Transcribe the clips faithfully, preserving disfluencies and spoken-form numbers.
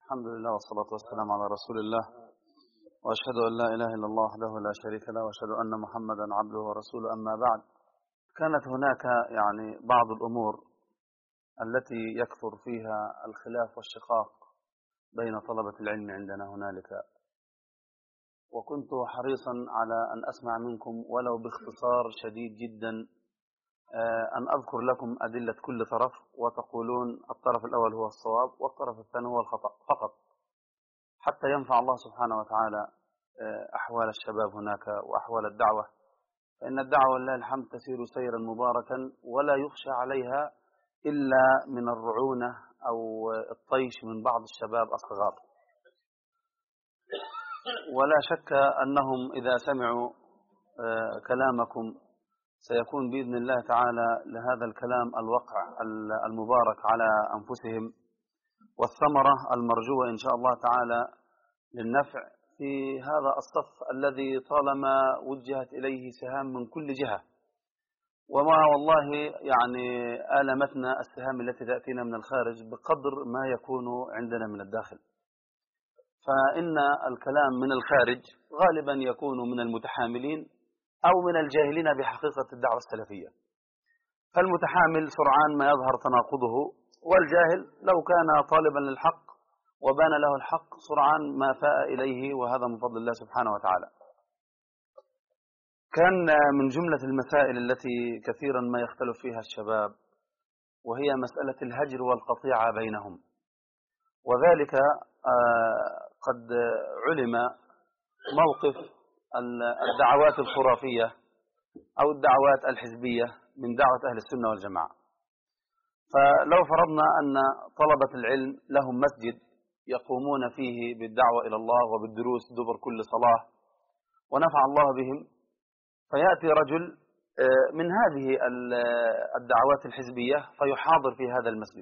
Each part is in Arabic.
الحمد لله والصلاة والسلام على رسول الله، وأشهد أن لا إله إلا الله وحده لا شريك له، وأشهد أن محمدا عبده ورسوله. أما بعد، كانت هناك يعني بعض الأمور التي يكثر فيها الخلاف والشقاق بين طلبة العلم عندنا هنالك، وكنت حريصا على أن أسمع منكم ولو باختصار شديد جدا أن أذكر لكم أدلة كل طرف، وتقولون الطرف الأول هو الصواب والطرف الثاني هو الخطأ فقط، حتى ينفع الله سبحانه وتعالى أحوال الشباب هناك وأحوال الدعوة، فإن الدعوة لله الحمد تسير سيرا مباركا ولا يخشى عليها إلا من الرعونة أو الطيش من بعض الشباب الصغار. ولا شك أنهم إذا سمعوا كلامكم سيكون بإذن الله تعالى لهذا الكلام الوقع المبارك على أنفسهم، والثمرة المرجوة إن شاء الله تعالى للنفع في هذا الصف الذي طالما وجهت إليه سهام من كل جهة، وما والله يعني آلمتنا السهام التي تأتينا من الخارج بقدر ما يكون عندنا من الداخل. فإن الكلام من الخارج غالبا يكون من المتحاملين أو من الجاهلين بحقيقة الدعوة السلفية، فالمتحامل سرعان ما يظهر تناقضه، والجاهل لو كان طالبا للحق وبان له الحق سرعان ما فاء إليه، وهذا من فضل الله سبحانه وتعالى. كان من جملة المسائل التي كثيرا ما يختلف فيها الشباب وهي مسألة الهجر والقطيعة بينهم، وذلك قد علم موقف الدعوات الخرافية أو الدعوات الحزبية من دعوة أهل السنة والجماعة. فلو فرضنا أن طلبة العلم لهم مسجد يقومون فيه بالدعوة إلى الله وبالدروس دبر كل صلاة ونفع الله بهم، فيأتي رجل من هذه الدعوات الحزبية فيحاضر في هذا المسجد،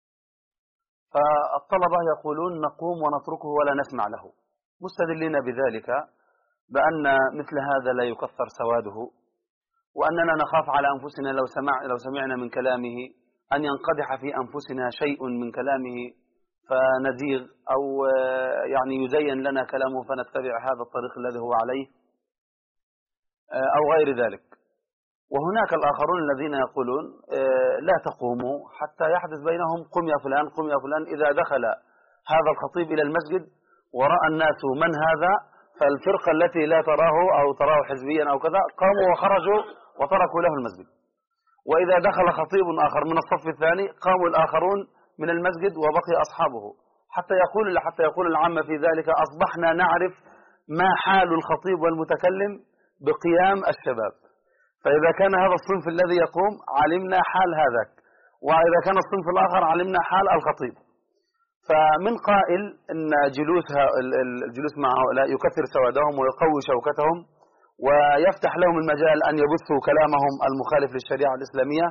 فالطلبة يقولون نقوم ونتركه ولا نسمع له، مستدلين بذلك بأن مثل هذا لا يكثر سواده، وأننا نخاف على أنفسنا لو سمع لو سمعنا من كلامه أن ينقدح في أنفسنا شيء من كلامه فنزيغ، أو يعني يزين لنا كلامه فنتبع هذا الطريق الذي هو عليه أو غير ذلك. وهناك الآخرون الذين يقولون لا تقوموا حتى يحدث بينهم قم يا فلان قم يا فلان، إذا دخل هذا الخطيب إلى المسجد ورأى الناس من هذا، فالفرقة التي لا تراه أو تراه حزبيا أو كذا قاموا وخرجوا وتركوا له المسجد، وإذا دخل خطيب آخر من الصف الثاني قاموا الآخرون من المسجد وبقي أصحابه، حتى يقول حتى يقول العامة في ذلك أصبحنا نعرف ما حال الخطيب والمتكلم بقيام الشباب، فإذا كان هذا الصنف الذي يقوم علمنا حال هذاك، وإذا كان الصنف الآخر علمنا حال الخطيب. فمن قائل أن جلوسها الجلوس مع هؤلاء يكثر سوادهم ويقوي شوكتهم ويفتح لهم المجال أن يبثوا كلامهم المخالف للشريعة الإسلامية،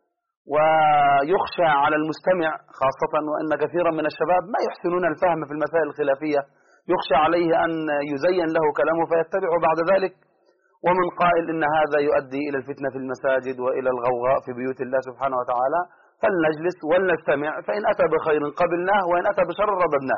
ويخشى على المستمع خاصة وأن كثيرا من الشباب ما يحسنون الفهم في المسائل الخلافية، يخشى عليه أن يزين له كلامه فيتبع بعد ذلك. ومن قائل إن هذا يؤدي إلى الفتنة في المساجد وإلى الغوغاء في بيوت الله سبحانه وتعالى، فلنجلس ولنستمع، فإن أتى بخير قبلناه وإن أتى بشر رددناه.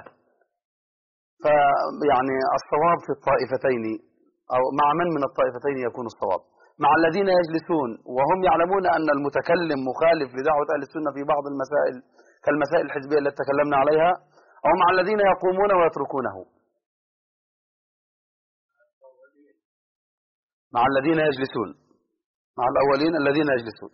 فيعني الصواب في الطائفتين، أو مع من من الطائفتين يكون الصواب؟ مع الذين يجلسون وهم يعلمون أن المتكلم مخالف لدعوة أهل السنة في بعض المسائل كالمسائل الحزبية التي تكلمنا عليها، أو مع الذين يقومون ويتركونه؟ مع الذين يجلسون، مع الأولين الذين يجلسون.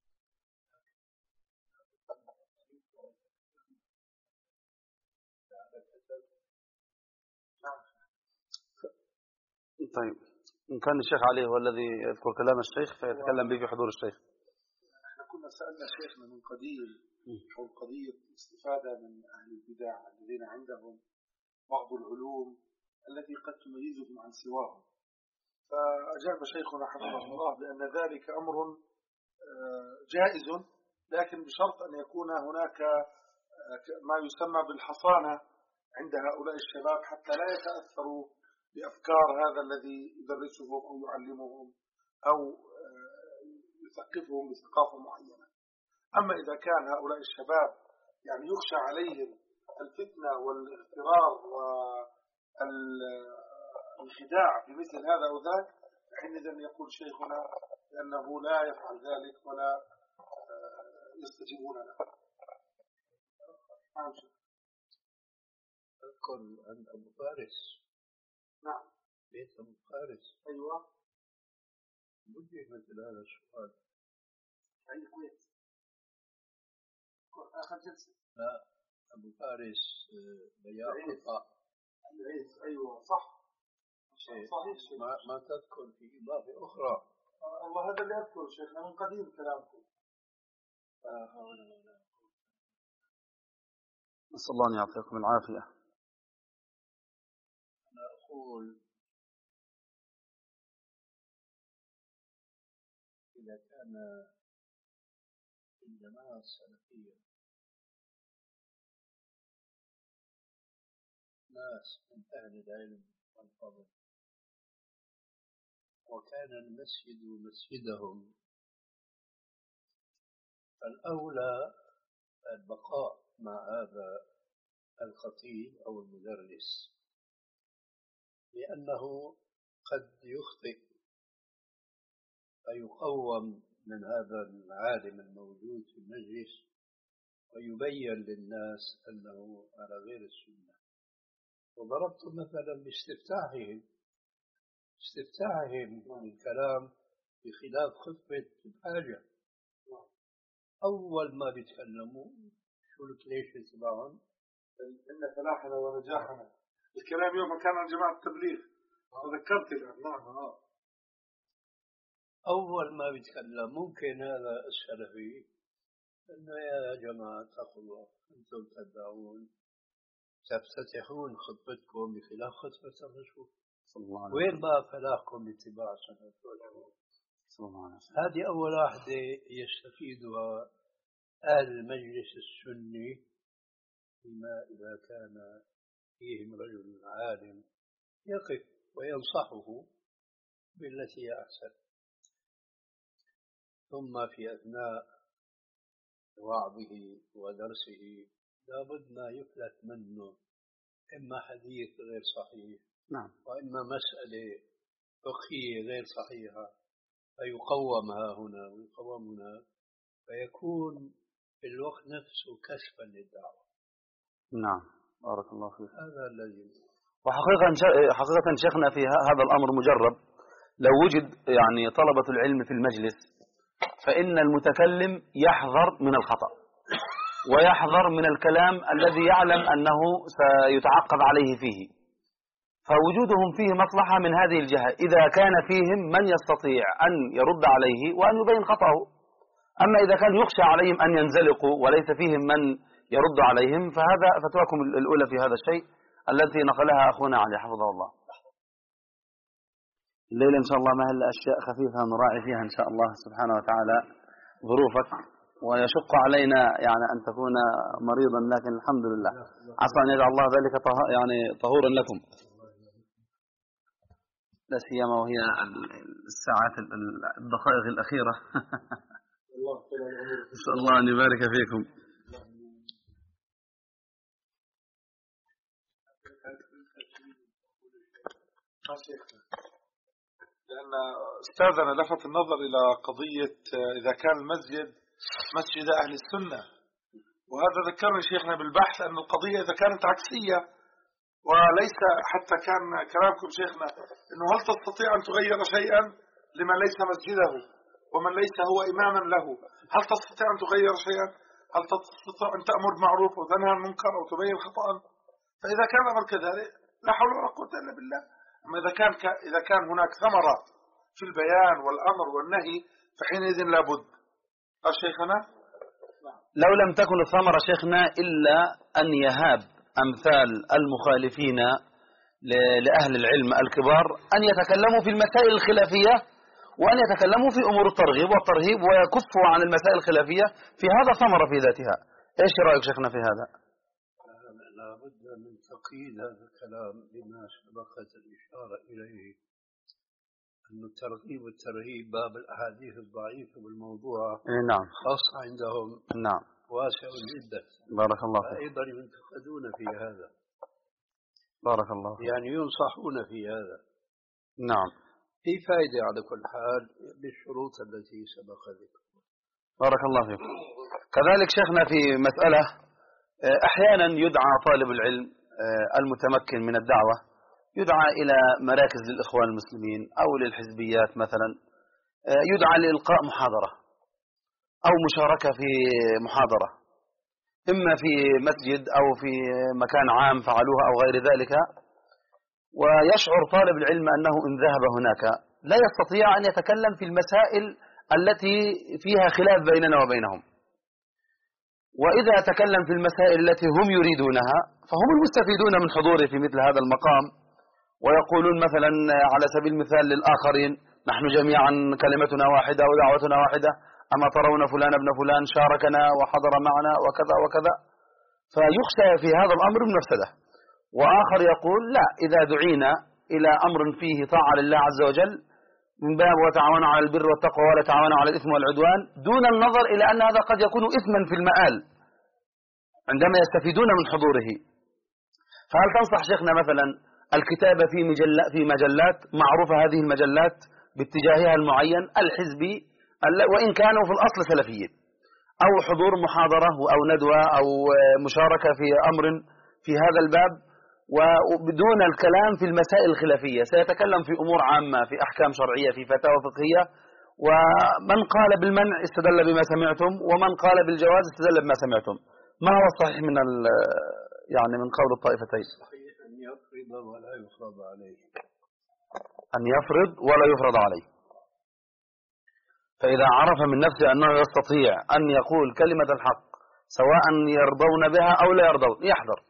طيب، إن كان الشيخ علي هو الذي يذكر كلام الشيخ فيتكلم به في حضور الشيخ. احنا كنا سألنا شيخنا من قديم حول قضية الاستفادة من أهل البدع الذين عندهم بعض العلوم التي قد تميزهم عن سواهم، فأجاب شيخنا حفظه الله بأن ذلك أمر جائز، لكن بشرط أن يكون هناك ما يسمى بالحصانة عند هؤلاء الشباب حتى لا يتأثروا بأفكار هذا الذي يدرسهم أو يعلمهم أو يثقفهم بثقافة معينة. أما إذا كان هؤلاء الشباب يعني يخشى عليهم الفتنة والاغترار والخداع في مثل هذا أو ذاك، حينئذ يقول شيخنا لأنه لا يفعل ذلك ولا يستجيبون له. أذكر عن أبو فارس. نعم. بيت أبو فارس. أيوة. وجه مثل هذا السؤال. أي الكويت. آخر جلسة. لا، أبو فارس بياع قطع. العيس. أيوة صح. صحيح. ما ما تذكر في إضافة أخرى. الله هذا اللي أذكر شيخنا من قديم كلامكم. نسأل الله أن يعطيكم العافية. أنا أقول إذا كان الجماعة السلفية ناس من أهل العلم والفضل، وكان المسجد مسجدهم، فالأولى البقاء مع هذا الخطيب أو المدرس، لأنه قد يخطئ فيقوم من هذا العالم الموجود في المجلس ويبين للناس أنه على غير السنة. وضربت مثلا باستفتاحهم استفتاحهم الكلام بخلاف خطبة الحاجة. أول ما بيتكلموا شو الكليشة تبعهم؟ إن فلاحنا ونجاحنا. الكلام يوم كان عن جماعة التبليغ. تذكرت الآن. نعم. أول ما بيتكلم ممكن هذا السلفي إنه يا جماعة اتقوا الله، أنتم تدعون تفتتحون خطبتكم بخلاف خطبة الرسول. وين بقى فلاحكم باتباع سنة الرسول؟ هذه أول واحدة يستفيدها أهل المجلس السني، فيما إذا كان فيهم رجل عالم يقف وينصحه بالتي هي أحسن. ثم في أثناء وعظه ودرسه لابد ما يفلت منه إما حديث غير صحيح، نعم، وإما مسألة فقهية غير صحيحة، فيقومها هنا ويقوم هنا، فيكون في الوقت نفسه كشفا للدعوة. نعم، بارك الله فيك. هذا الذي وحقيقة حقيقة شيخنا في هذا الأمر مجرب. لو وجد يعني طلبة العلم في المجلس فإن المتكلم يحذر من الخطأ ويحذر من الكلام الذي يعلم أنه سيتعقب عليه فيه، فوجودهم فيه مصلحة من هذه الجهة إذا كان فيهم من يستطيع أن يرد عليه وأن يبين خطأه. أما إذا كان يخشى عليهم أن ينزلقوا وليس فيهم من يرد عليهم فهذا فتواكم الأولى في هذا الشيء التي نقلها أخونا علي حفظه الله. الليلة إن شاء الله ما هل أشياء خفيفة نراعي فيها إن شاء الله سبحانه وتعالى ظروفك، ويشق علينا يعني أن تكون مريضا، لكن الحمد لله عسى أن يجعل الله ذلك يعني طهورا لكم، لا سيما وهي الساعات الدقائق الأخيرة. نسأل الله أن يبارك فيكم. لأن أستاذنا لفت النظر إلى قضية إذا كان المسجد مسجد أهل السنة، وهذا ذكرني شيخنا بالبحث أن القضية إذا كانت عكسية، وليس حتى كان كلامكم شيخنا أنه هل تستطيع أن تغير شيئا لمن ليس مسجده ومن ليس هو إماما له؟ هل تستطيع أن تغير شيئا؟ هل تستطيع أن تأمر بالمعروف وتنهى عن المنكر أو تبين خطأ؟ فإذا كان الأمر كذلك لا حول ولا قوة إلا بالله. أما إذا كان ك... إذا كان هناك ثمرة في البيان والأمر والنهي فحينئذ لابد. شيخنا لو لم تكن الثمرة شيخنا إلا أن يهاب أمثال المخالفين لأهل العلم الكبار أن يتكلموا في المسائل الخلافية وأن يتكلموا في أمور الترغيب والترهيب ويكفوا عن المسائل الخلافية، في هذا ثمرة في ذاتها. إيش رأيك شيخنا في هذا؟ لا بد من تقييد هذا الكلام بما سبقت الإشارة إليه، أن الترغيب والترهيب باب الأحاديث الضعيفة بالموضوع نعم خاصة عندهم. نعم واسع جدا. بارك الله فيك. أيضا ينتقدون في هذا. بارك الله فيك. يعني ينصحون في هذا. نعم. في فائدة على كل حال بالشروط التي سبق ذكرها. بارك الله فيك. كذلك شيخنا في مسألة أحيانا يدعى طالب العلم المتمكن من الدعوة يدعى إلى مراكز للإخوان المسلمين أو للحزبيات مثلا، يدعى لإلقاء محاضرة أو مشاركة في محاضرة، إما في مسجد أو في مكان عام فعلوها أو غير ذلك، ويشعر طالب العلم أنه إن ذهب هناك لا يستطيع أن يتكلم في المسائل التي فيها خلاف بيننا وبينهم، وإذا تكلم في المسائل التي هم يريدونها فهم المستفيدون من حضوره في مثل هذا المقام، ويقولون مثلا على سبيل المثال للآخرين نحن جميعا كلمتنا واحدة ودعوتنا واحدة، أما ترون فلان ابن فلان شاركنا وحضر معنا وكذا وكذا، فيخشى في هذا الأمر من مفسده. وآخر يقول لا، إذا دعينا إلى أمر فيه طاعة لله عز وجل من باب وتعاونوا على البر والتقوى ولا تعاونوا على الإثم والعدوان، دون النظر إلى أن هذا قد يكون إثما في المآل عندما يستفيدون من حضوره. فهل تنصح شيخنا مثلا الكتابة في مجلات في مجلات معروفة، هذه المجلات باتجاهها المعين الحزبي وإن كانوا في الأصل سلفيين، أو حضور محاضرة أو ندوة أو مشاركة في أمر في هذا الباب وبدون الكلام في المسائل الخلافية، سيتكلم في أمور عامة في أحكام شرعية في فتاوى فقهية، ومن قال بالمنع استدل بما سمعتم ومن قال بالجواز استدل بما سمعتم. ما هو الصحيح من يعني من قول الطائفتين؟ صحيح أن يفرض ولا يفرض عليه. أن يفرض ولا يفرض عليه. فإذا عرف من نفسه أنه يستطيع أن يقول كلمة الحق سواء يرضون بها أو لا يرضون يحذر.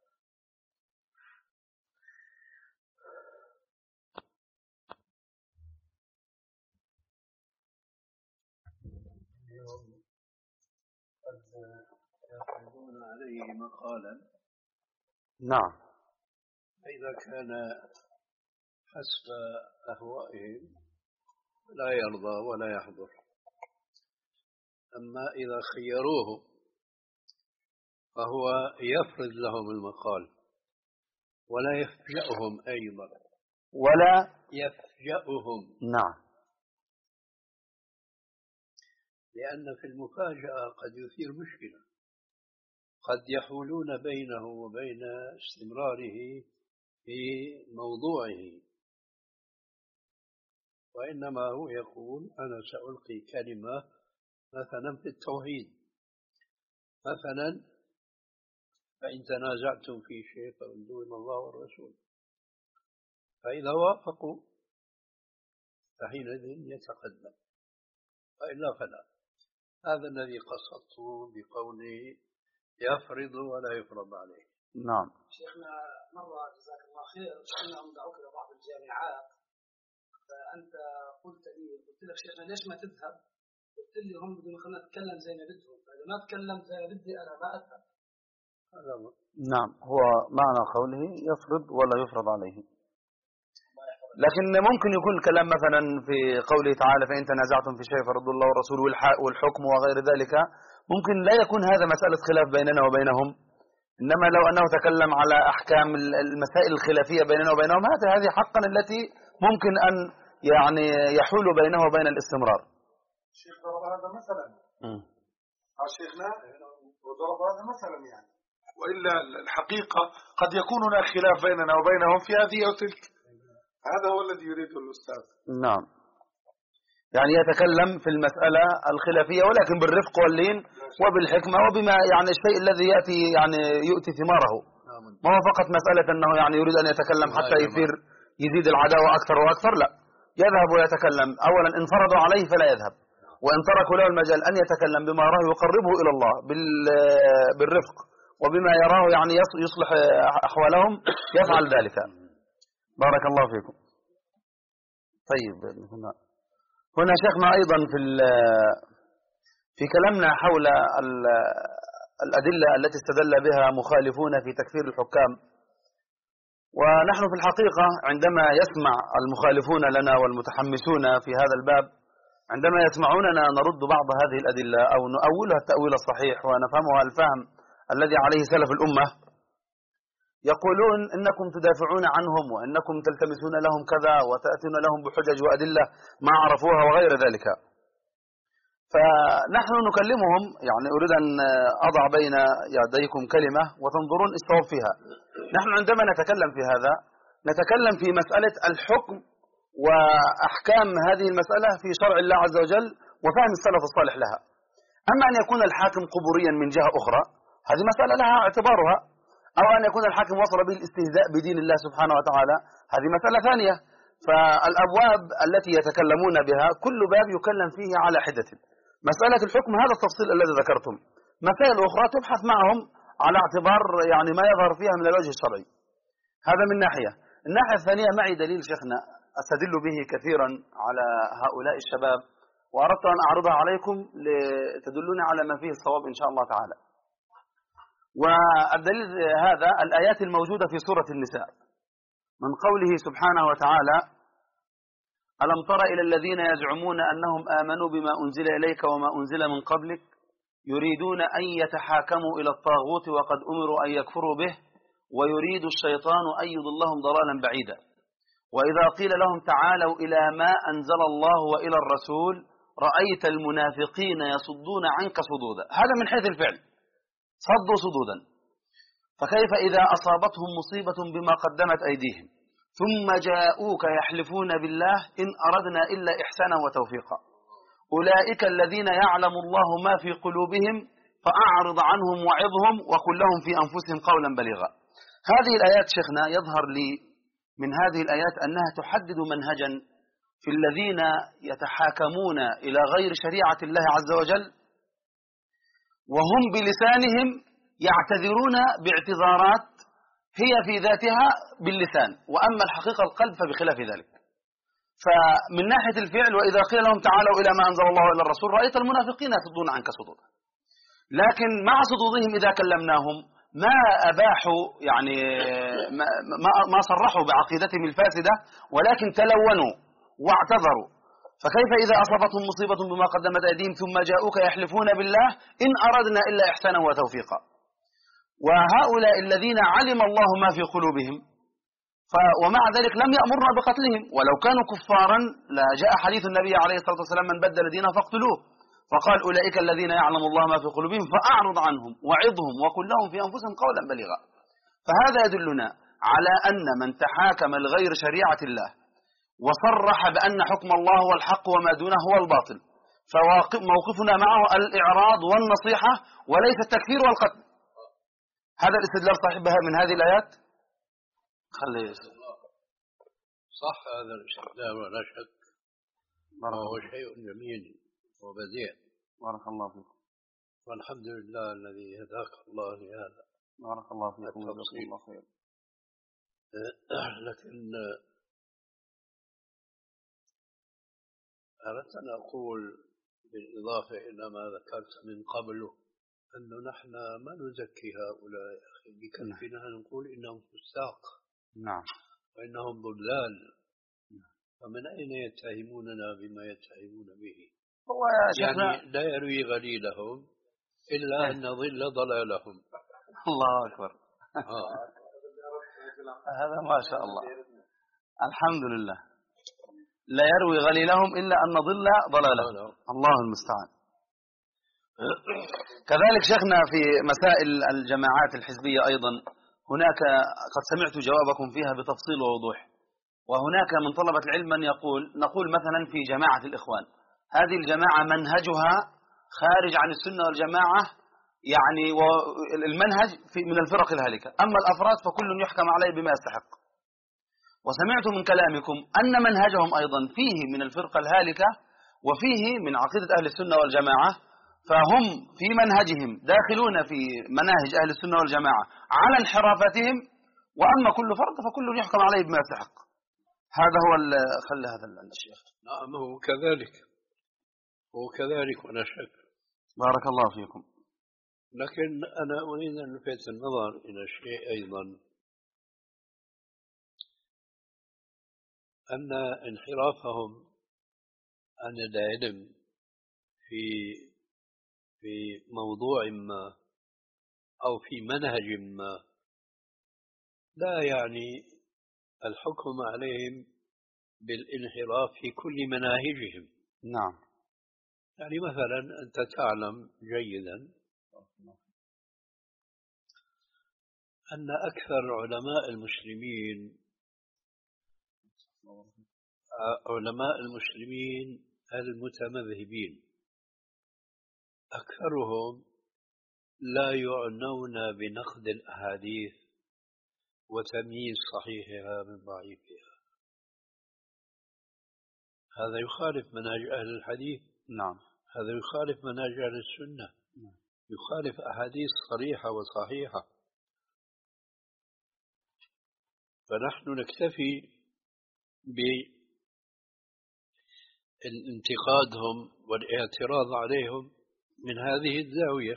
يفرضون عليه مقالا. نعم. فإذا كان حسب أهوائهم لا يرضى ولا يحضر. أما إذا خيروه فهو يفرض لهم المقال ولا يفجأهم أيضا. ولا يفجأهم. نعم. لأن في المفاجأة قد يثير مشكلة، قد يحولون بينه وبين استمراره في موضوعه، وإنما هو يقول أنا سألقي كلمة مثلا في التوحيد مثلا، فإن تنازعتم في شيء فردوه إلى الله والرسول، فإذا وافقوا فحينئذ يتقدم، وإلا فلا. هذا الذي قصدته بقوله يفرض ولا يفرض عليه. نعم. شيخنا مرة جزاك الله خير أنهم دعوك إلى بعض الجامعات، فأنت قلت لي قلت لك شيخنا ليش ما تذهب؟ قلت لي هم بدهم يخلونا نتكلم زي ما بدهم، فإذا ما تكلمت زي ما بدي أنا ما أذهب. نعم، هو معنى قوله يفرض ولا يفرض عليه. لكن ممكن يكون الكلام مثلا في قوله تعالى فإن تنازعتم في شيء فردوا الله والرسول والحكم وغير ذلك، ممكن لا يكون هذا مسألة خلاف بيننا وبينهم، إنما لو أنه تكلم على أحكام المسائل الخلافية بيننا وبينهم، هذه هذه حقا التي ممكن أن يعني يحول بينه وبين الاستمرار. الشيخ ضرب هذا مثلا. شيخنا وضرب هذا مثلا يعني، وإلا الحقيقة قد يكون هناك خلاف بيننا وبينهم في هذه أو تلك. هذا هو الذي يريده الأستاذ. نعم، يعني يتكلم في المسألة الخلافية ولكن بالرفق واللين وبالحكمة وبما يعني الشيء الذي يأتي يعني يؤتي ثماره، ما هو فقط مسألة أنه يعني يريد أن يتكلم حتى يثير يزيد العداوة أكثر وأكثر، لا، يذهب ويتكلم. أولا إن فرضوا عليه فلا يذهب، وإن تركوا له المجال أن يتكلم بما يراه يقربه إلى الله بالرفق وبما يراه يعني يصلح أحوالهم يفعل ذلك. بارك الله فيكم. طيب هنا هنا شيخنا أيضا في في كلامنا حول الأدلة التي استدل بها مخالفون في تكفير الحكام، ونحن في الحقيقة عندما يسمع المخالفون لنا والمتحمسون في هذا الباب عندما يسمعوننا نرد بعض هذه الأدلة أو نؤولها التأويل الصحيح ونفهمها الفهم الذي عليه سلف الأمة، يقولون إنكم تدافعون عنهم وإنكم تلتمسون لهم كذا وتأتون لهم بحجج وأدلة ما عرفوها وغير ذلك. فنحن نكلمهم، يعني أريد أن أضع بين يديكم كلمة وتنظرون الصواب فيها. نحن عندما نتكلم في هذا نتكلم في مسألة الحكم وأحكام هذه المسألة في شرع الله عز وجل وفهم السلف الصالح لها. أما أن يكون الحاكم قبوريا من جهة أخرى هذه مسألة لها اعتبارها، أو أن يكون الحاكم وصل به الاستهزاء بدين الله سبحانه وتعالى هذه مسألة ثانية. فالأبواب التي يتكلمون بها كل باب يكلم فيه على حدة. مسألة الحكم هذا التفصيل الذي ذكرتم، مسائل أخرى تبحث معهم على اعتبار يعني ما يظهر فيها من الوجه الشرعي. هذا من ناحية. الناحية الثانية معي دليل شيخنا أستدل به كثيرا على هؤلاء الشباب، وأردت أن أعرضها عليكم لتدلوني على ما فيه الصواب إن شاء الله تعالى. والدليل هذا الآيات الموجودة في سورة النساء من قوله سبحانه وتعالى: ألم تر إلى الذين يزعمون أنهم آمنوا بما أنزل إليك وما أنزل من قبلك يريدون أن يتحاكموا إلى الطاغوت وقد أمروا أن يكفروا به ويريد الشيطان أن يضلهم ضلالا بعيدا وإذا قيل لهم تعالوا إلى ما أنزل الله وإلى الرسول رأيت المنافقين يصدون عنك صدودا. هذا من حيث الفعل، صدوا صدودا. فكيف إذا أصابتهم مصيبة بما قدمت أيديهم ثم جاءوك يحلفون بالله إن أردنا إلا إحسانا وتوفيقا أولئك الذين يعلم الله ما في قلوبهم فأعرض عنهم وعظهم وقل لهم في أنفسهم قولا بليغا. هذه الآيات شيخنا يظهر لي من هذه الآيات أنها تحدد منهجا في الذين يتحاكمون إلى غير شريعة الله عز وجل وهم بلسانهم يعتذرون باعتذارات هي في ذاتها باللسان، وأما الحقيقة القلب فبخلاف ذلك. فمن ناحية الفعل وإذا قيل لهم تعالوا إلى ما أنزل الله وإلى الرسول رأيت المنافقين يصدون عنك صدودا، لكن مع صدودهم إذا كلمناهم ما أباحوا يعني ما, ما صرحوا بعقيدتهم الفاسدة ولكن تلونوا واعتذروا. فكيف إذا أصابتهم مصيبة بما قدمت أيديهم ثم جاءوك يحلفون بالله إن أردنا إلا إحسانا وتوفيقا. وهؤلاء الذين علم الله ما في قلوبهم ومع ذلك لم يأمرنا بقتلهم، ولو كانوا كفارا لجاء حديث النبي عليه الصلاة والسلام من بدل دينه فاقتلوه، فقال أولئك الذين يعلم الله ما في قلوبهم فأعرض عنهم وعظهم وقل لهم في أنفسهم قولا بليغا. فهذا يدلنا على أن من تحاكم لغير شريعة الله وصرح بأن حكم الله هو الحق وما دونه هو الباطل فموقفنا معه الإعراض والنصيحة وليس التكفير والقتل. هذا الاستدلال صحيح بها من هذه الآيات؟ خلي صح هذا الاستدلال ولا شك، وهو شيء جميل وبديع. بارك الله فيك. والحمد لله الذي هداك الله لهذا. بارك الله فيكم وجزاكم الله خير. لكن أردت أن أقول بالإضافة إلى ما ذكرت من قبله أنه نحن ما نزكي هؤلاء يا أخي، بكفينا نقول إنهم فساق نعم وإنهم ضلال. فمن أين يتهموننا بما يتهمون به؟ هو يا شيخنا يعني لا يروي غليلهم إلا أن نضل ضلالهم. الله أكبر. آه. هذا ما شاء الله الحمد لله. لا يروي غليلهم إلا أن نضل ضلالهم. الله المستعان. كذلك شيخنا في مسائل الجماعات الحزبية أيضا هناك قد سمعت جوابكم فيها بتفصيل ووضوح. وهناك من طلبة العلم من يقول نقول مثلا في جماعة الإخوان هذه الجماعة منهجها خارج عن السنة والجماعة، يعني المنهج في من الفرق الهالكة، أما الأفراد فكل يحكم عليه بما يستحق. وسمعت من كلامكم أن منهجهم أيضا فيه من الفرقة الهالكة وفيه من عقيدة أهل السنة والجماعة، فهم في منهجهم داخلون في مناهج أهل السنة والجماعة على انحرافتهم، وأما كل فرد فكل يحكم عليه بما يستحق. هذا هو خلي هذا الشيخ. نعم هو كذلك، هو كذلك ولا شك. بارك الله فيكم. لكن أنا أريد أن ألفت النظر إلى شيء أيضا، أن انحرافهم أن العلم في في موضوع ما أو في منهج ما لا يعني الحكم عليهم بالانحراف في كل مناهجهم. نعم. يعني مثلا أنت تعلم جيدا أن أكثر علماء المسلمين علماء المسلمين المتمذهبين أكثرهم لا يعنون بنقد الأحاديث وتمييز صحيحها من ضعيفها. هذا يخالف منهج أهل الحديث. نعم. هذا يخالف منهج أهل السنة. نعم. يخالف أحاديث صريحة وصحيحة. فنحن نكتفي بانتقادهم والاعتراض عليهم من هذه الزاوية،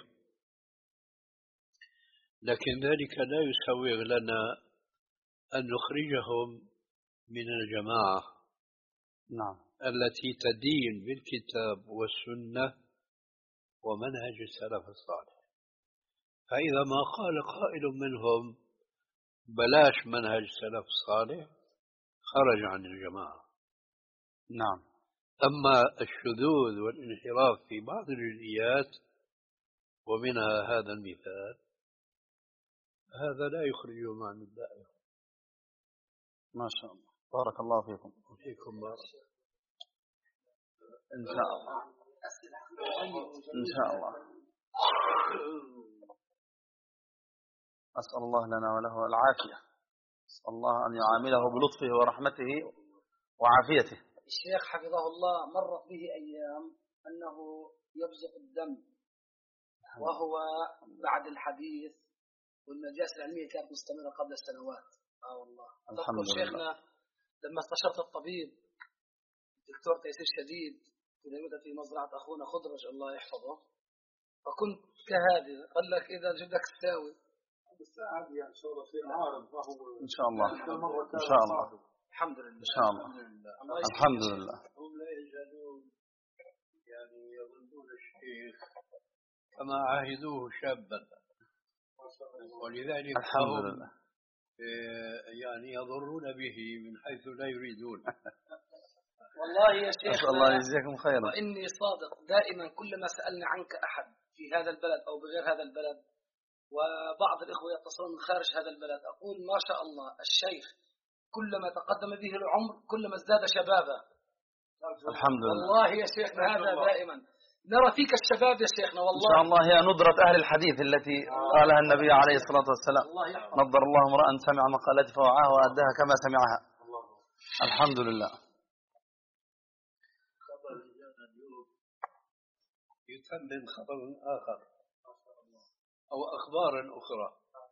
لكن ذلك لا يسوغ لنا أن نخرجهم من الجماعة نعم. التي تدين بالكتاب والسنة ومنهج السلف الصالح. فإذا ما قال قائل منهم بلاش منهج السلف الصالح خرج عن الجماعة. نعم. أما الشذوذ والانحراف في بعض الجزئيات ومنها هذا المثال هذا لا يخرجهم عن الدائرة. ما شاء الله، بارك الله فيكم. وفيكم بارك. إن شاء الله إن شاء الله. أسأل الله لنا وله العافية، أسأل الله أن يعامله بلطفه ورحمته وعافيته. الشيخ حفظه الله مرت به أيام أنه يبزق الدم وهو بعد الحديث، والمجالس العلمية كانت مستمرة قبل سنوات. آه والله. الحمد لله. شيخنا لما استشرت الطبيب الدكتور تيسير شديد في مزرعة أخونا خضرج الله يحفظه، فكنت كهذه قال لك إذا جدك تساوي إن شاء الله إن شاء الله الحمد لله إن شاء الله الحمد لله. هم لا يزالون يعني يظنون الشيخ كما عاهدوه شابا، ولذلك الحمد لله يعني يضرون به من حيث لا يريدون. والله يا شيخ أسأل الله يجزيكم خيرا. وإني صادق دائما كلما سألني عنك أحد في هذا البلد أو بغير هذا البلد، وبعض الإخوة يتصلون من خارج هذا البلد، أقول ما شاء الله الشيخ كلما تقدم به العمر كلما ازداد شبابا. الحمد لله. والله يا شيخنا هذا دائما نرى فيك الشباب يا شيخنا. والله إن شاء الله هي ندرة أهل الحديث التي قالها النبي عليه الصلاة والسلام: نظر الله امرأ سمع مقالتي فوعاها وأداها كما سمعها. الحمد لله. يتمم خبر آخر أو أخبار أخرى.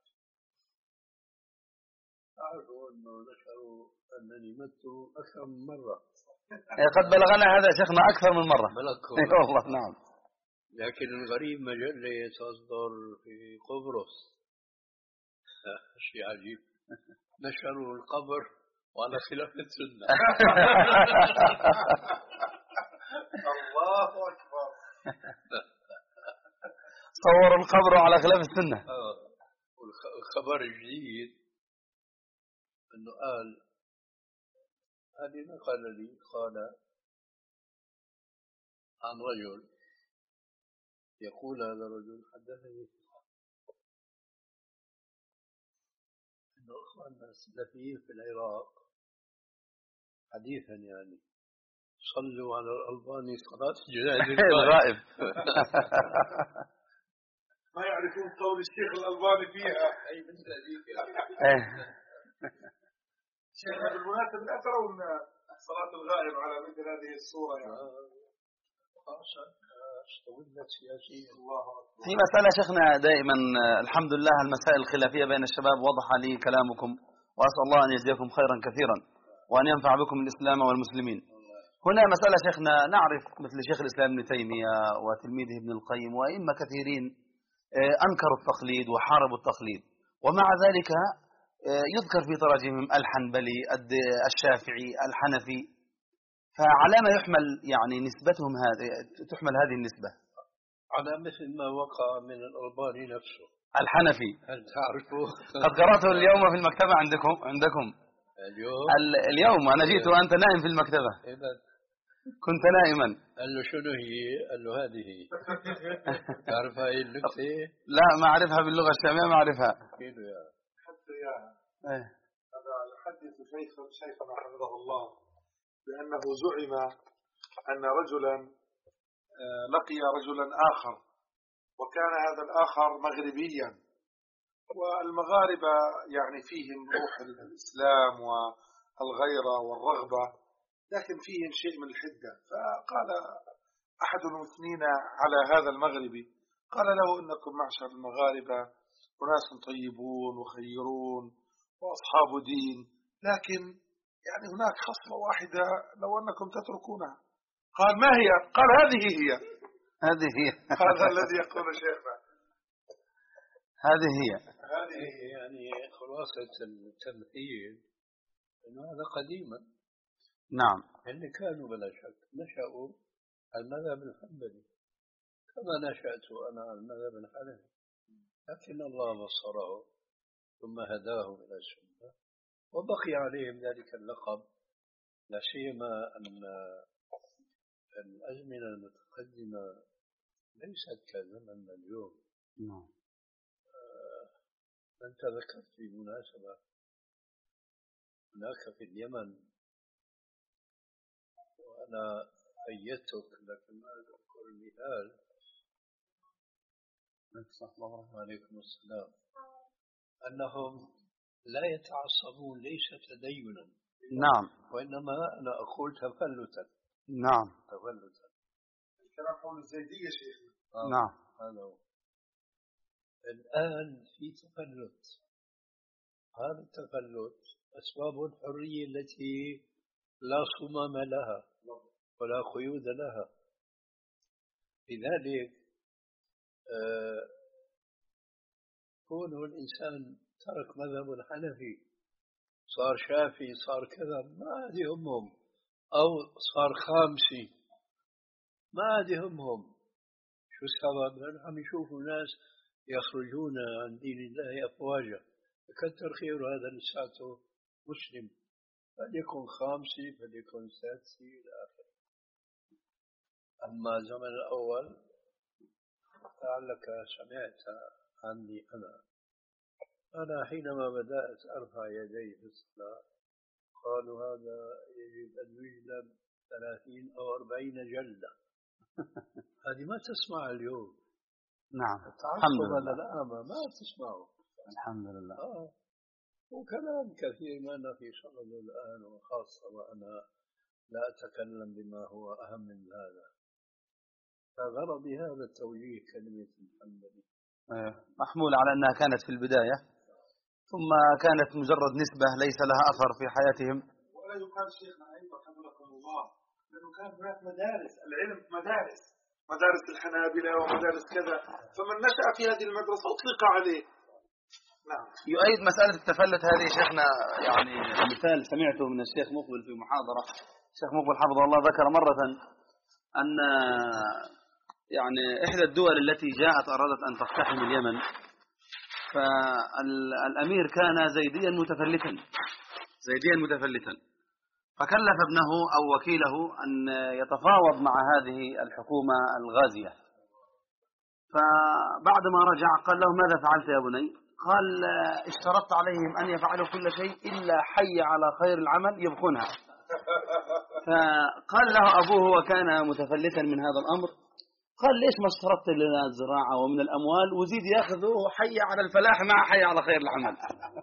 أعرفوا أنه نشروا أنني مت أكثر من مرة. قد بلغنا هذا شيخنا أكثر من مرة. بلغكم والله. نعم. لكن الغريب مجلة تصدر في قبرص شيء عجيب، نشروا القبر وعلى خلاف السنة. الله أكبر. صوروا القبر على خلاف السنة. والخبر الجديد أنه قال هذه نقل لي قال عن رجل يقول هذا الرجل حدثني أنه أخواننا السلفيين في العراق حديثا يعني صلوا على الألباني صلاة الجنائز الغائب. ما يعرفون قول الشيخ الألباني فيها. أي مثل ذيك. شيخ بالمناسبة لا ترون صلاة الغائب على مثل هذه الصورة يعني. في مسألة شيخنا دائما الحمد لله المسائل الخلافية بين الشباب وضح لي كلامكم، وأسأل الله أن يجزيكم خيرا كثيرا وأن ينفع بكم الإسلام والمسلمين. هنا مسألة شيخنا نعرف مثل شيخ الإسلام ابن تيمية وتلميذه ابن القيم وإما كثيرين أنكروا التقليد وحاربوا التقليد، ومع ذلك يذكر في تراجمهم الحنبلي الشافعي الحنفي. فعلى ما يحمل يعني نسبتهم هذه، تحمل هذه النسبة؟ على مثل ما وقع من الألباني نفسه الحنفي. هل تعرفوا؟ قد قرأته اليوم في المكتبة عندكم عندكم اليوم اليوم أنا جئت وأنت نائم في المكتبة. إذا كنت نائما. قال له شنو هي؟ قال له هذه. تعرف هاي النكتة؟ لا ما أعرفها باللغة الشامية، ما أعرفها. كيلو يا حتى إياها. إيه. هذا يحدث شيخ شيخنا حفظه الله بأنه زعم أن رجلا لقي رجلا آخر، وكان هذا الآخر مغربيا، والمغاربة يعني فيهم روح الإسلام والغيرة والرغبة، لكن فيهم شيء من الحدة. فقال أحد المثنين على هذا المغربي، قال له إنكم معشر المغاربة أناس طيبون وخيرون وأصحاب دين، لكن يعني هناك خصلة واحدة لو أنكم تتركونها. قال ما هي؟ قال هذه هي. هذه هي. هذا الذي يقول شيخنا. هذه هي. هذه يعني خلاصة التمثيل إنه هذا قديما. نعم. اللي كانوا بلا شك نشأوا المذهب الحنبلي كما نشأت أنا المذهب الحنفي، لكن الله بصره ثم هداهم إلى السنة وبقي عليهم ذلك اللقب، لا سيما أن الأزمنة المتقدمة ليست كزمن اليوم. نعم. أنت ذكرت في مناسبة هناك في اليمن، وأنا أيدتك لكن ما أذكر المثال. عليكم السلام. أنهم لا يتعصبون ليس تدينا، نعم، وإنما أنا أقول تفلتا. نعم تفلتا. الكلام حول الزيدية شيخنا. آه. نعم. هذا هو. الآن في تفلت، هذا التفلت أسباب الحرية التي لا صمام لها ولا قيود لها. لذلك آه كونه الإنسان ترك مذهب الحنفي صار شافي صار كذا ما عاد يهمهم، أو صار خامسي ما عاد يهمهم. شو السبب؟ لأنهم عم يشوفوا ناس يخرجون عن دين الله أفواجا، كتر خير هذا لساته مسلم، فليكن خامسي فليكن سادسي إلى آخره. أما الزمن الأول لعلك سمعت عني أنا أنا حينما بدأت أرفع يدي في الصلاة قالوا هذا يجب أن يجلد ثلاثين أو أربعين جلدة. هذه ما تسمع اليوم. نعم. الحمد لله. الأعمى ما تسمعه. الحمد لله. آه. وكلام كثير ما في شغل الآن، وخاصة وأنا لا أتكلم بما هو أهم من هذا. فغرضي هذا التوجيه كلمة الحمد لله محمول على أنها كانت في البداية ثم كانت مجرد نسبة ليس لها أثر في حياتهم. ولا يقال شيخنا أيضا حفظكم الله لأنه كان هناك مدارس العلم، مدارس مدارس الحنابلة ومدارس كذا، فمن نشأ في هذه المدرسة أطلق عليه. نعم. يؤيد مسألة التفلت هذه شيخنا، يعني مثال سمعته من الشيخ مقبل في محاضرة. الشيخ مقبل حفظه الله ذكر مرة أن يعني إحدى الدول التي جاءت أرادت أن تقتحم اليمن، فالأمير كان زيديا متفلتا زيديا متفلتا فكلف ابنه أو وكيله أن يتفاوض مع هذه الحكومة الغازية. فبعدما رجع قال له ماذا فعلت يا بني؟ قال اشترطت عليهم أن يفعلوا كل شيء إلا حي على خير العمل يبقونها. فقال له أبوه وكان متفلتا من هذا الأمر، قال ليش ما اشترطت لنا الزراعة ومن الأموال وزيد يأخذوا حي على الفلاح مع حي على خير العمل.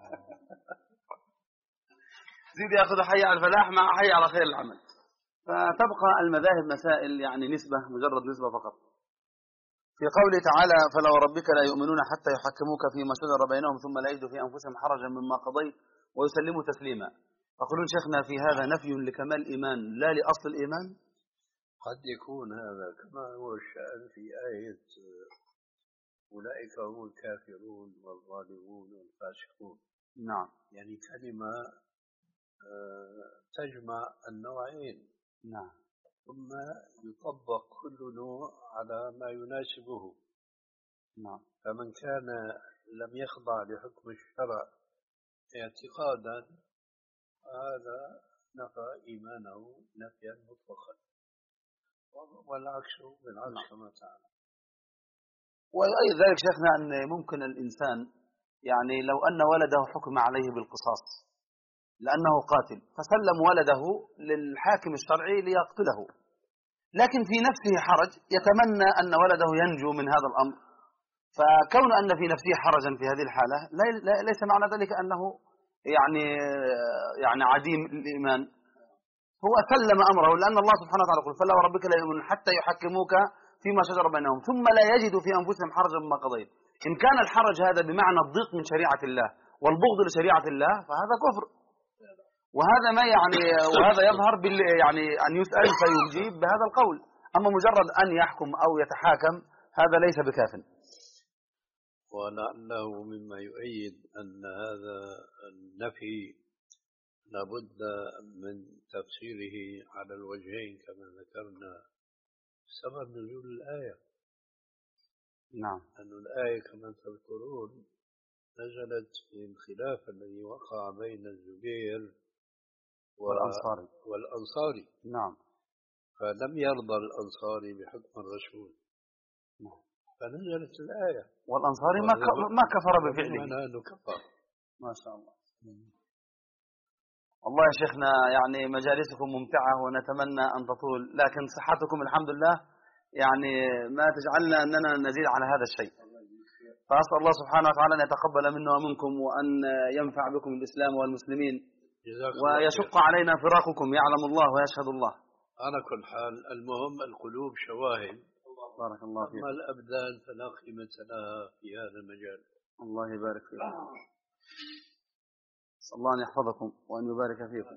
زيد يأخذوا حي على الفلاح مع حي على خير العمل. فتبقى المذاهب مسائل يعني نسبة، مجرد نسبة فقط. في قوله تعالى فلا وربك لا يؤمنون حتى يحكموك فيما شجر بينهم ثم لا يجدوا في أنفسهم حرجا مما قضيت ويسلموا تسليما. يقولون شيخنا في هذا نفي لكمال الإيمان لا لأصل الإيمان. قد يكون هذا كما هو الشأن في آية أولئك هم الكافرون والظالمون والفاسقون. نعم. يعني كلمة تجمع النوعين، نعم. ثم يطبق كل نوع على ما يناسبه. نعم. فمن كان لم يخضع لحكم الشرع اعتقادا هذا نفى إيمانه نفيا مطلقا، والعكس بالعكس كما تعلم. ولذلك شيخنا أن ممكن الإنسان يعني لو أن ولده حكم عليه بالقصاص لأنه قاتل فسلم ولده للحاكم الشرعي ليقتله، لكن في نفسه حرج يتمنى أن ولده ينجو من هذا الأمر، فكون أن في نفسه حرجا في هذه الحالة ليس معنى ذلك أنه يعني يعني عديم الإيمان، هو سلم أمره، لأن الله سبحانه وتعالى يقول فلا وربك لا يؤمنون حتى يحكموك فيما شجر بينهم ثم لا يجدوا في أنفسهم حرجا مما قضيت. إن كان الحرج هذا بمعنى الضيق من شريعة الله والبغض لشريعة الله فهذا كفر، وهذا ما يعني وهذا يظهر بال يعني أن يسأل فيجيب بهذا القول، أما مجرد أن يحكم أو يتحاكم هذا ليس بكاف. ولعله مما يؤيد أن هذا النفي لابد من تفسيره على الوجهين كما ذكرنا سبب نزول الآية. نعم. أن الآية كما تذكرون نزلت في الخلاف الذي وقع بين الزبير والأنصاري والأنصاري. نعم. فلم يرضى الأنصاري بحكم الرسول. نعم. فنزلت الآية والأنصاري ما ما كفر بفعله. أنه كفر. ما شاء الله. والله يا شيخنا يعني مجالسكم ممتعة ونتمنى أن تطول، لكن صحتكم الحمد لله يعني ما تجعلنا أننا نزيد على هذا الشيء، فأسأل الله سبحانه وتعالى أن يتقبل منا ومنكم وأن ينفع بكم الإسلام والمسلمين ويشق علينا فراقكم يعلم الله ويشهد الله. على كل حال المهم القلوب شواهد. بارك الله فيك. أما الأبدان فلا قيمة لها في هذا المجال. الله يبارك فيكم. صلى الله أن يحفظكم وأن يبارك فيكم.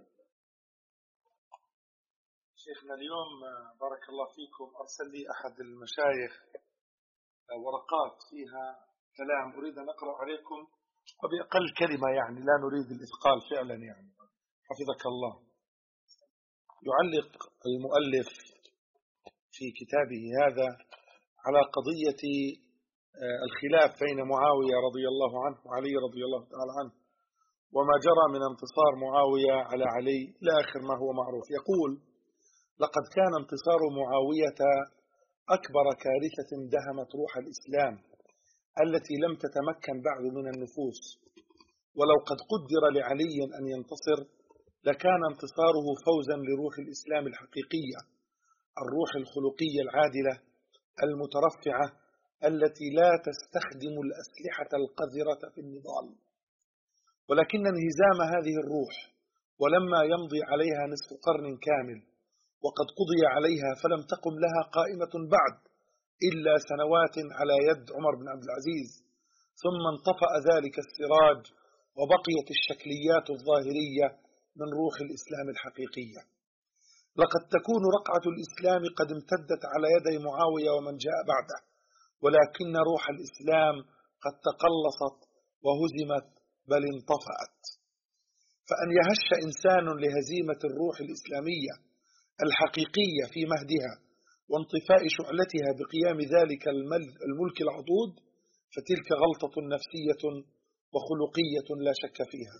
شيخنا اليوم بارك الله فيكم أرسل لي أحد المشايخ ورقات فيها كلام أريد أن أقرأ عليكم وبأقل كلمة، يعني لا نريد الإثقال فعلا، يعني حفظك الله. يعلق المؤلف في كتابه هذا على قضية الخلاف بين معاوية رضي الله عنه وعلي رضي الله تعالى عنه وما جرى من انتصار معاوية على علي إلى آخر ما هو معروف. يقول: لقد كان انتصار معاوية أكبر كارثة دهمت روح الإسلام التي لم تتمكن بعد من النفوس، ولو قد قدر لعلي أن ينتصر لكان انتصاره فوزا لروح الإسلام الحقيقية، الروح الخلقية العادلة المترفعة التي لا تستخدم الأسلحة القذرة في النضال. ولكن انهزام هذه الروح ولما يمضي عليها نصف قرن كامل وقد قضي عليها فلم تقم لها قائمة بعد إلا سنوات على يد عمر بن عبد العزيز، ثم انطفأ ذلك السراج وبقيت الشكليات الظاهرية من روح الإسلام الحقيقية. لقد تكون رقعة الإسلام قد امتدت على يدي معاوية ومن جاء بعده، ولكن روح الإسلام قد تقلصت وهزمت بل انطفأت. فأن يهش إنسان لهزيمة الروح الإسلامية الحقيقية في مهدها وانطفاء شعلتها بقيام ذلك الملك العضوض فتلك غلطة نفسية وخلقية لا شك فيها.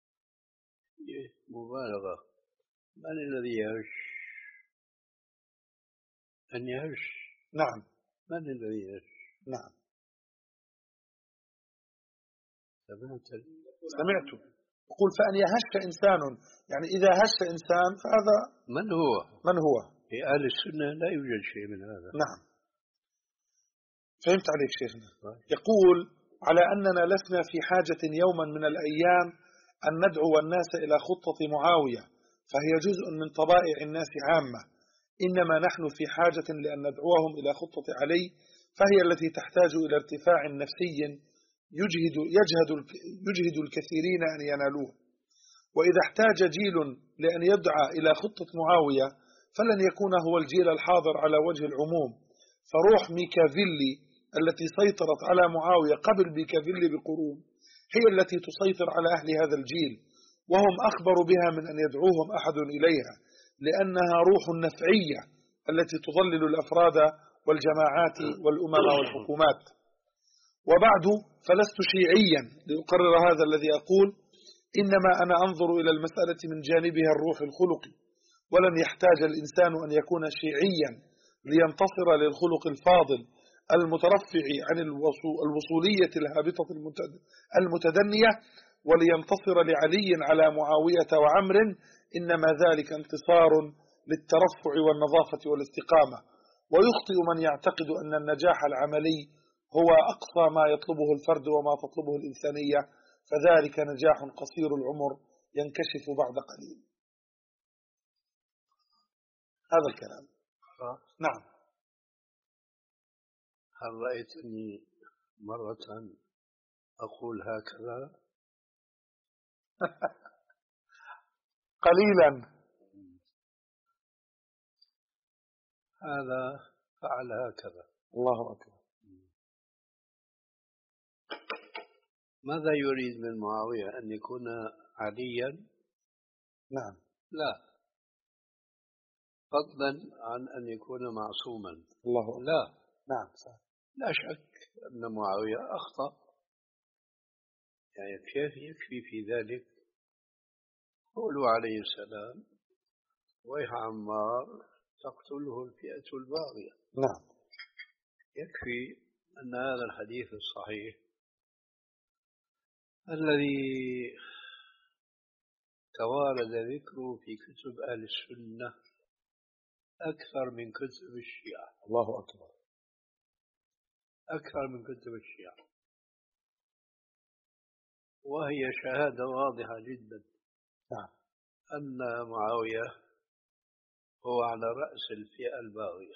مبالغة. من الذي يهش؟ أن يهش. نعم. من الذي يهش؟ نعم. سمعت سمعت يقول فأن يهش إنسان، يعني إذا هش إنسان فهذا من هو؟ من هو؟ في أهل السنة لا يوجد شيء من هذا. نعم، فهمت عليك شيخنا. يقول: على أننا لسنا في حاجة يوما من الأيام أن ندعو الناس إلى خطة معاوية، فهي جزء من طبائع الناس عامة، إنما نحن في حاجة لأن ندعوهم إلى خطة علي، فهي التي تحتاج إلى ارتفاع نفسي يجهد, يجهد, يجهد الكثيرين أن ينالوه. وإذا احتاج جيل لأن يدعى إلى خطة معاوية فلن يكون هو الجيل الحاضر على وجه العموم، فروح ميكافيلي التي سيطرت على معاوية قبل ميكافيلي بقرون هي التي تسيطر على أهل هذا الجيل، وهم أخبر بها من أن يدعوهم أحد إليها، لأنها روح النفعية التي تظلل الأفراد والجماعات والأمم والحكومات. وبعد، فلست شيعيا لأقرر هذا الذي أقول، إنما أنا أنظر إلى المسألة من جانبها الروح الخلقي، ولن يحتاج الإنسان أن يكون شيعيا لينتصر للخلق الفاضل المترفع عن الوصولية الهابطة المتدنية، ولينتصر لعلي على معاوية وعمر، إنما ذلك انتصار للترفع والنظافة والاستقامة. ويخطئ من يعتقد أن النجاح العملي هو أقصى ما يطلبه الفرد وما تطلبه الإنسانية، فذلك نجاح قصير العمر ينكشف بعد قليل. هذا الكلام. نعم. هل رأيتني مرة أقول هكذا؟ قليلا. هذا فعل هكذا. الله أكبر. ماذا يريد من معاوية؟ أن يكون عاديا؟ نعم. لا، فضلا عن أن يكون معصوما. الله أكبر. لا. نعم صح. لا شك أن معاوية أخطأ، يعني كيف يكفي في ذلك قوله عليه السلام: ويح عمار تقتله الفئة الباغية. نعم. يكفي أن هذا الحديث الصحيح الذي توارد ذكره في كتب أهل السنة أكثر من كتب الشيعة. الله أكبر. أكثر من كتب الشيعة، وهي شهادة واضحة جدا نعم. أن معاوية هو على رأس الفئة الباغية.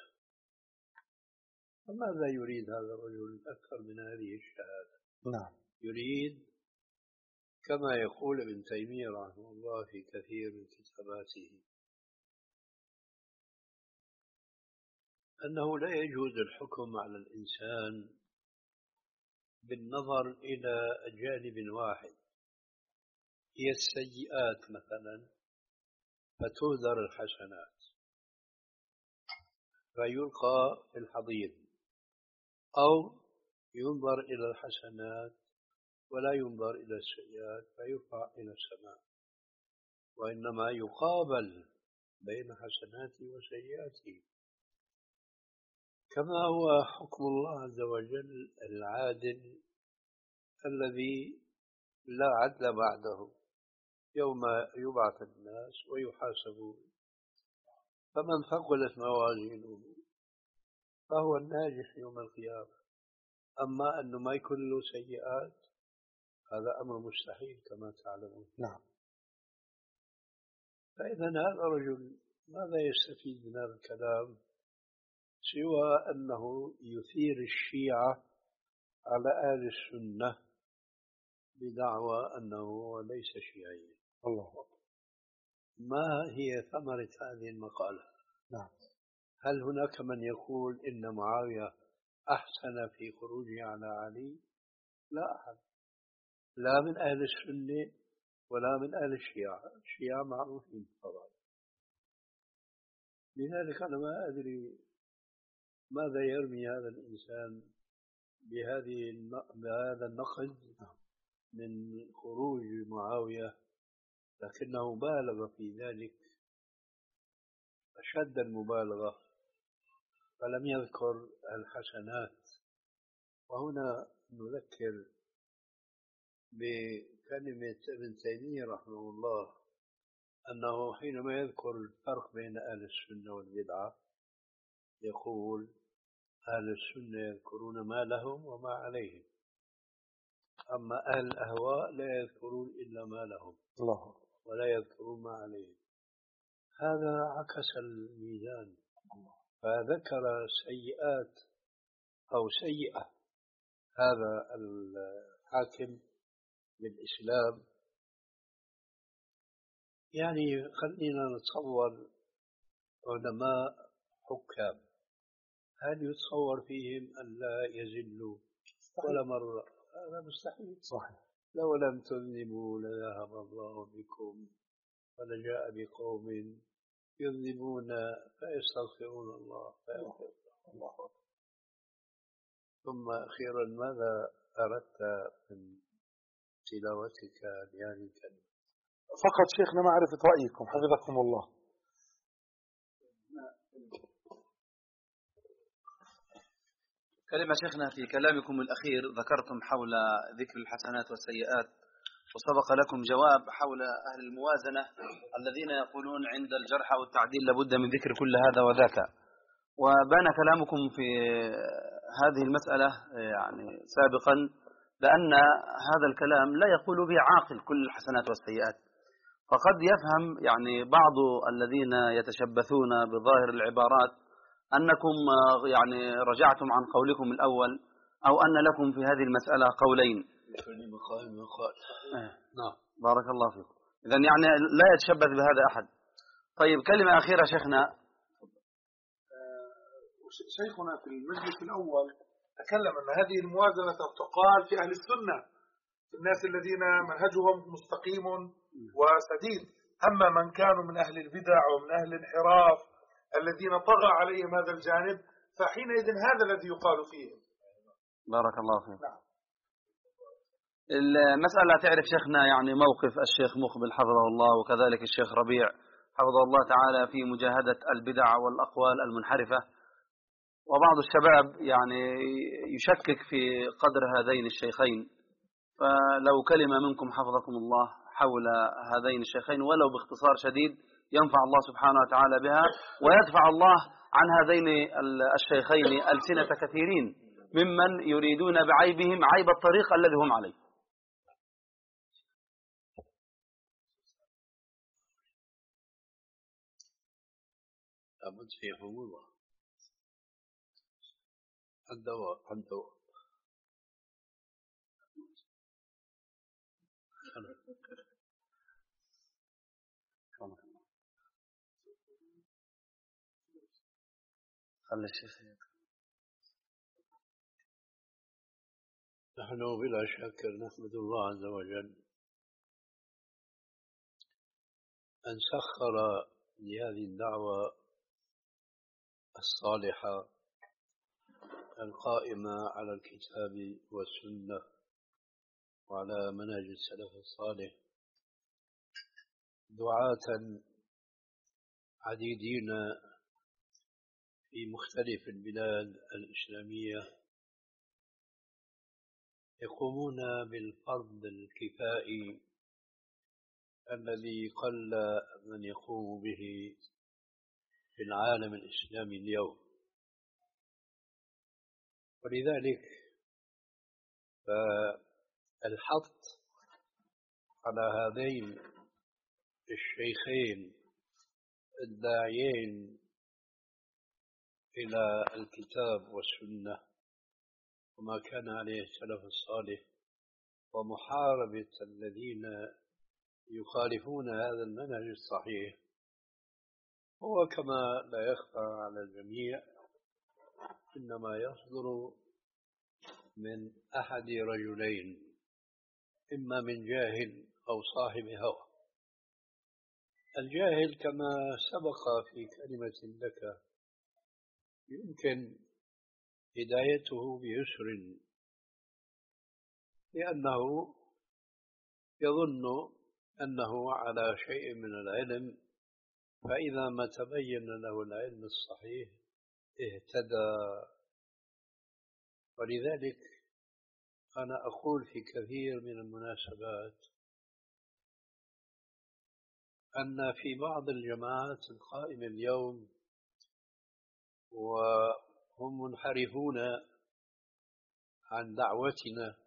فماذا يريد هذا الرجل أكثر من هذه الشهادة؟ نعم. يريد كما يقول ابن تيمية رحمه الله في كثير من كتاباته أنه لا يجوز الحكم على الإنسان بالنظر إلى جانب واحد، هي السيئات مثلا فتهدر الحسنات فيلقى في الحضيض، أو ينظر إلى الحسنات ولا ينظر إلى السيئات فيرفع إلى السماء، وإنما يقابل بين حسناته وسيئاته، كما هو حكم الله عز وجل العادل الذي لا عدل بعده يوم يبعث الناس ويحاسبون. فمن ثقلت موازينه فهو الناجح يوم القيامة، أما أنه ما يكون له سيئات هذا أمر مستحيل كما تعلمون. نعم. فإذا هذا الرجل ماذا يستفيد من هذا الكلام سوى أنه يثير الشيعة على أهل السنة بدعوى أنه ليس شيعيا. الله أكبر. ما هي ثمرة هذه المقالة؟ نعم. هل هناك من يقول إن معاوية أحسن في خروجه على علي؟ لا أحد، لا من أهل السنة ولا من أهل الشيعة. الشيعة معروفين طبعا. لذلك أنا ما أدري ماذا يرمي هذا الإنسان بهذه بهذا النقد من خروج معاوية، لكنه بالغ في ذلك أشد المبالغة، فلم يذكر الحسنات. وهنا نذكر بكلمة ابن تيمية رحمه الله أنه حينما يذكر الفرق بين أهل السنة والبدعة يقول: أهل السنة يذكرون ما لهم وما عليهم، أما أهل الأهواء لا يذكرون إلا ما لهم الله ولا يذكرون ما عليهم. هذا عكس الميزان، فذكر سيئات أو سيئة هذا الحاكم بالإسلام. يعني خلينا نتصور علماء حكام، هل يتصور فيهم أن لا يزلوا ولا مرة؟ هذا مستحيل. صحيح. لو لم تذنبوا لذهب الله بكم ولجاء بقوم يذنبون فيستغفرون الله فيغفر الله. ثم أخيرا ماذا أردت من تلاوتك لهذه الكلمة؟ فقط شيخنا معرفة رأيكم حفظكم الله. كلمة شيخنا في كلامكم الأخير ذكرتم حول ذكر الحسنات والسيئات، وسبق لكم جواب حول أهل الموازنة الذين يقولون عند الجرح أو التعديل لابد من ذكر كل هذا وذاك. وبان كلامكم في هذه المسألة يعني سابقا بأن هذا الكلام لا يقول به عاقل كل الحسنات والسيئات، فقد يفهم يعني بعض الذين يتشبثون بظاهر العبارات أنكم يعني رجعتم عن قولكم الأول، أو أن لكم في هذه المسألة قولين. نعم بارك الله فيكم. إذن يعني لا يتشبث بهذا أحد. طيب كلمة أخيرة شيخنا. شيخنا في المجلس الأول تكلم أن هذه الموازنة تقال في أهل السنة، في الناس الذين منهجهم مستقيم وسديد. أما من كانوا من أهل البدع ومن أهل الانحراف الذين طغى عليهم هذا الجانب فحينئذ هذا الذي يقال فيهم. بارك الله فيك. نعم. المسألة تعرف شيخنا يعني موقف الشيخ مقبل حفظه الله وكذلك الشيخ ربيع حفظه الله تعالى في مجاهدة البدع والأقوال المنحرفة، وبعض الشباب يعني يشكك في قدر هذين الشيخين، فلو كلمة منكم حفظكم الله حول هذين الشيخين ولو باختصار شديد ينفع الله سبحانه وتعالى بها، ويدفع الله عن هذين الشيخين ألسنة كثيرين ممن يريدون بعيبهم عيب الطريق الذي هم عليه. لابد فيهم الله الدواء الدواء خلي الشيخ. نحن بلا شك نحمد الله عز وجل أن سخر لهذه الدعوة الصالحة القائمة على الكتاب والسنة وعلى منهج السلف الصالح دعاة عديدين في مختلف البلاد الإسلامية يقومون بالفرض الكفائي الذي قل من يقوم به في العالم الإسلامي اليوم. ولذلك فالحث على هذين الشيخين الداعيين إلى الكتاب والسنة وما كان عليه السلف الصالح ومحاربة الذين يخالفون هذا المنهج الصحيح هو كما لا يخفى على الجميع إنما يصدر من أحد رجلين، إما من جاهل أو صاحب هوى. الجاهل كما سبق في كلمة لك يمكن هدايته بيسر، لأنه يظن أنه على شيء من العلم، فإذا ما تبين له العلم الصحيح اهتدى. ولذلك أنا أقول في كثير من المناسبات أن في بعض الجماعات القائمة اليوم وهم منحرفون عن دعوتنا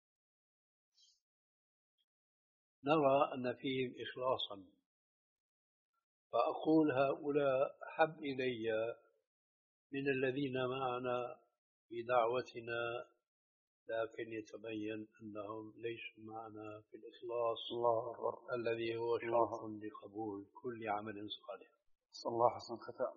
نرى أن فيهم إخلاصا، فأقول هؤلاء حب إلي من الذين معنا في دعوتنا، لكن يتبين أنهم ليسوا معنا في الإخلاص الله الذي هو شرط لقبول كل عمل صالح. صلى الله حسن ختام.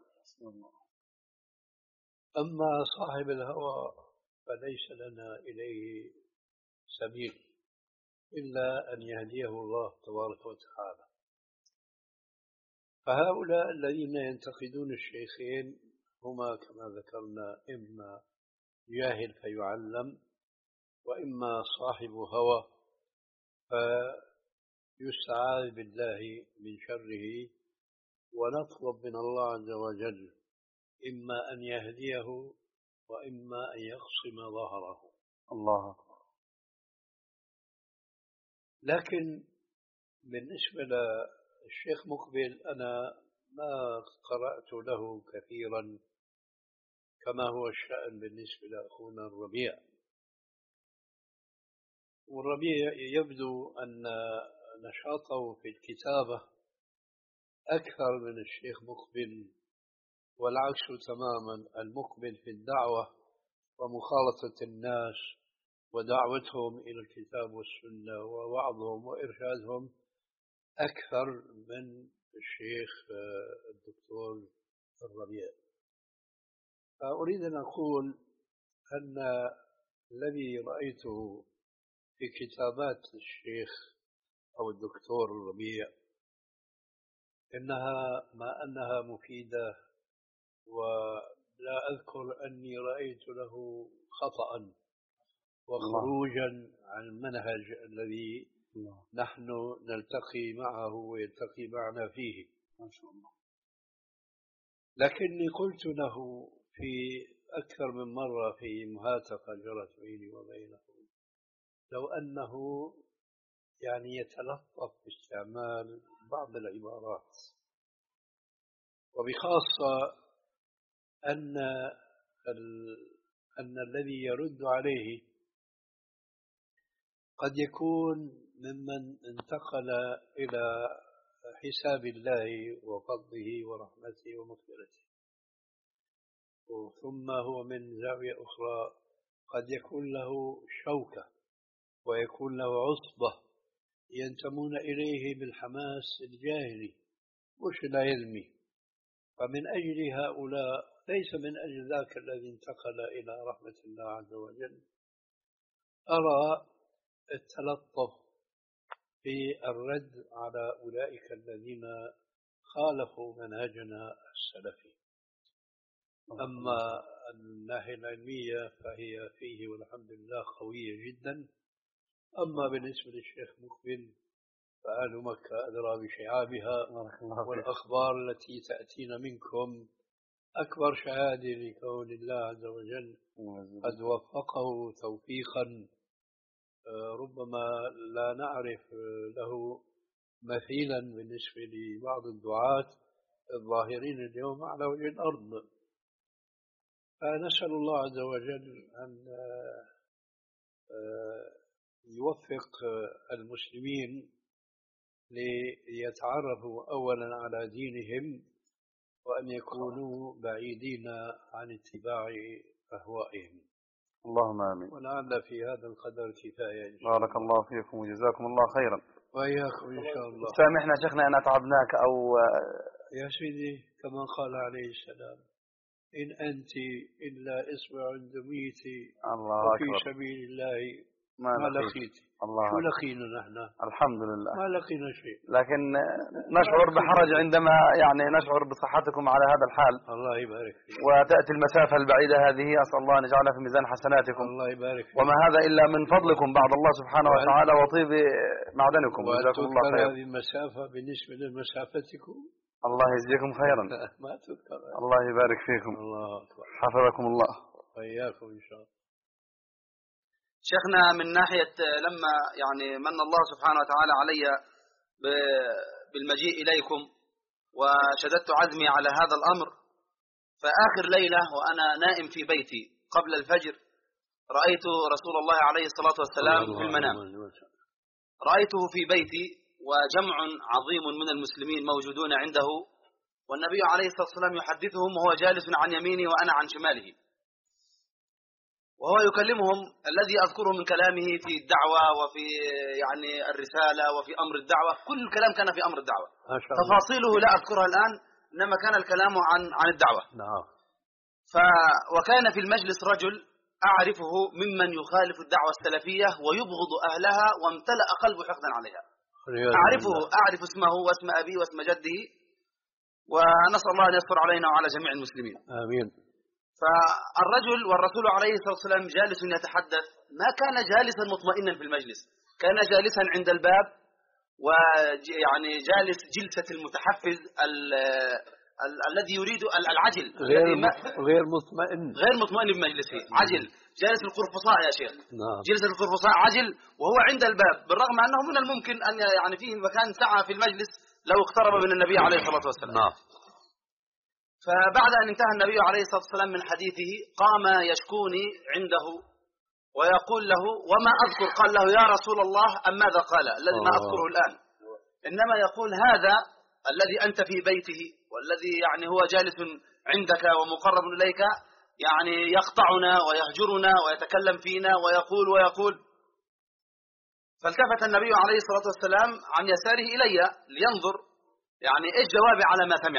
أما صاحب الهوى فليس لنا إليه سبيل إلا أن يهديه الله تبارك وتعالى. فهؤلاء الذين ينتقدون الشيخين هما كما ذكرنا إما جاهل فيعلم، وإما صاحب هوى فيستعاذ بالله من شره، ونطلب من الله عز وجل إما أن يهديه وإما أن يقسم ظهره. الله أكبر. لكن بالنسبة للشيخ مقبل أنا ما قرأت له كثيرا كما هو الشأن بالنسبة لأخونا الربيع. والربيع يبدو أن نشاطه في الكتابة أكثر من الشيخ مقبل، والعكس تماما، المقبل في الدعوة ومخالطة الناس ودعوتهم إلى الكتاب والسنة ووعظهم وإرشادهم أكثر من الشيخ الدكتور الربيع. فأريد أن أقول أن الذي رأيته في كتابات الشيخ أو الدكتور الربيع إنها ما أنها مفيدة، ولا أذكر أني رأيت له خطأ وخروجا عن المنهج الذي نحن نلتقي معه ويلتقي معنا فيه ما شاء الله. لكني قلت له في أكثر من مرة في مهاتفة جرت بيني وبينه لو أنه يعني يتلطف باستعمال بعض العبارات، وبخاصة أن أن الذي يرد عليه قد يكون ممن انتقل إلى حساب الله وفضله ورحمته ومغفرته، ثم هو من زاوية أخرى قد يكون له شوكة ويكون له عصبة ينتمون إليه بالحماس الجاهلي مش العلمي. فمن أجل هؤلاء ليس من أجل ذاك الذي انتقل إلى رحمة الله عز وجل أرى التلطف في الرد على أولئك الذين خالفوا منهجنا السلفي. أما الناحية العلمية فهي فيه والحمد لله قوية جدا. أما بالنسبة للشيخ مقبل فأهل مكة أدرى بشعابها، والأخبار التي تأتينا منكم أكبر شهادة لكون الله عز وجل قد وفقه توفيقا ربما لا نعرف له مثيلا بالنسبة لبعض الدعاة الظاهرين اليوم على وجه الأرض. فنسأل الله عز وجل أن يوفق المسلمين ليتعرفوا أولا على دينهم وأن يكونوا بعيدين عن اتباع أهوائهم. اللهم آمين. ولعل في هذا القدر كفاية. بارك الله فيكم وجزاكم الله خيرا. وإياكم إن شاء الله. سامحنا شيخنا أن أتعبناك أو يا سيدي كما قال عليه السلام إن أنت إلا إصبع دميتي وفي أكبر. سبيل الله ما, ما لقيت. الله شو لقينا نحن؟ الحمد لله ما لقينا شيء. لكن نشعر بحرج عندما يعني نشعر بصحتكم على هذا الحال. الله يبارك فيك. وتأتي المسافة البعيدة هذه أسأل الله أن يجعلها في ميزان حسناتكم. الله يبارك فيك. وما هذا إلا من فضلكم بعد الله سبحانه وتعالى وطيب معدنكم. جزاكم الله خيرا. هذه المسافة بالنسبة لمسافتكم الله يجزيكم خيرا. ما تذكر. الله يبارك فيكم. الله أكبر. حفظكم الله. وإياكم إن شاء الله. شيخنا من ناحية لما يعني من الله سبحانه وتعالى علي بالمجيء إليكم وشددت عزمي على هذا الأمر، فآخر ليلة وأنا نائم في بيتي قبل الفجر رأيت رسول الله عليه الصلاة والسلام في المنام. رأيته في بيتي وجمع عظيم من المسلمين موجودون عنده، والنبي عليه الصلاة والسلام يحدثهم وهو جالس عن يمينه وأنا عن شماله، وهو يكلمهم الذي أذكره من كلامه في الدعوة وفي يعني الرسالة وفي أمر الدعوة. كل الكلام كان في أمر الدعوة، تفاصيله لا أذكرها الآن، إنما كان الكلام عن عن الدعوة. نعم. ف وكان في المجلس رجل أعرفه ممن يخالف الدعوة السلفية ويبغض أهلها وامتلأ قلبه حقدا عليها. أعرفه، أعرف اسمه واسم أبيه واسم جده، ونسأل الله أن يستر علينا وعلى جميع المسلمين. آمين. فالرجل والرسول عليه الصلاة والسلام جالس يتحدث، ما كان جالسا مطمئنا في المجلس، كان جالسا عند الباب، ويعني جالس جلسة المتحفز ال ال الذي يريد العجل، غير غير مطمئن غير مطمئن بمجلسه، عجل، جالس القرفصاء يا شيخ. نعم. جلسة القرفصاء عجل وهو عند الباب، بالرغم أنه من الممكن أن يعني فيه مكان سعة في المجلس لو اقترب من النبي عليه الصلاة والسلام. نعم. فبعد أن انتهى النبي عليه الصلاة والسلام من حديثه قام يشكوني عنده ويقول له وما أذكر، قال له يا رسول الله أم ماذا قال الذي ما أذكره الآن، إنما يقول هذا الذي أنت في بيته والذي يعني هو جالس عندك ومقرب إليك يعني يقطعنا ويهجرنا ويتكلم فينا ويقول ويقول. فالتفت النبي عليه الصلاة والسلام عن يساره إلي لينظر يعني إيش جوابي على ما سمع.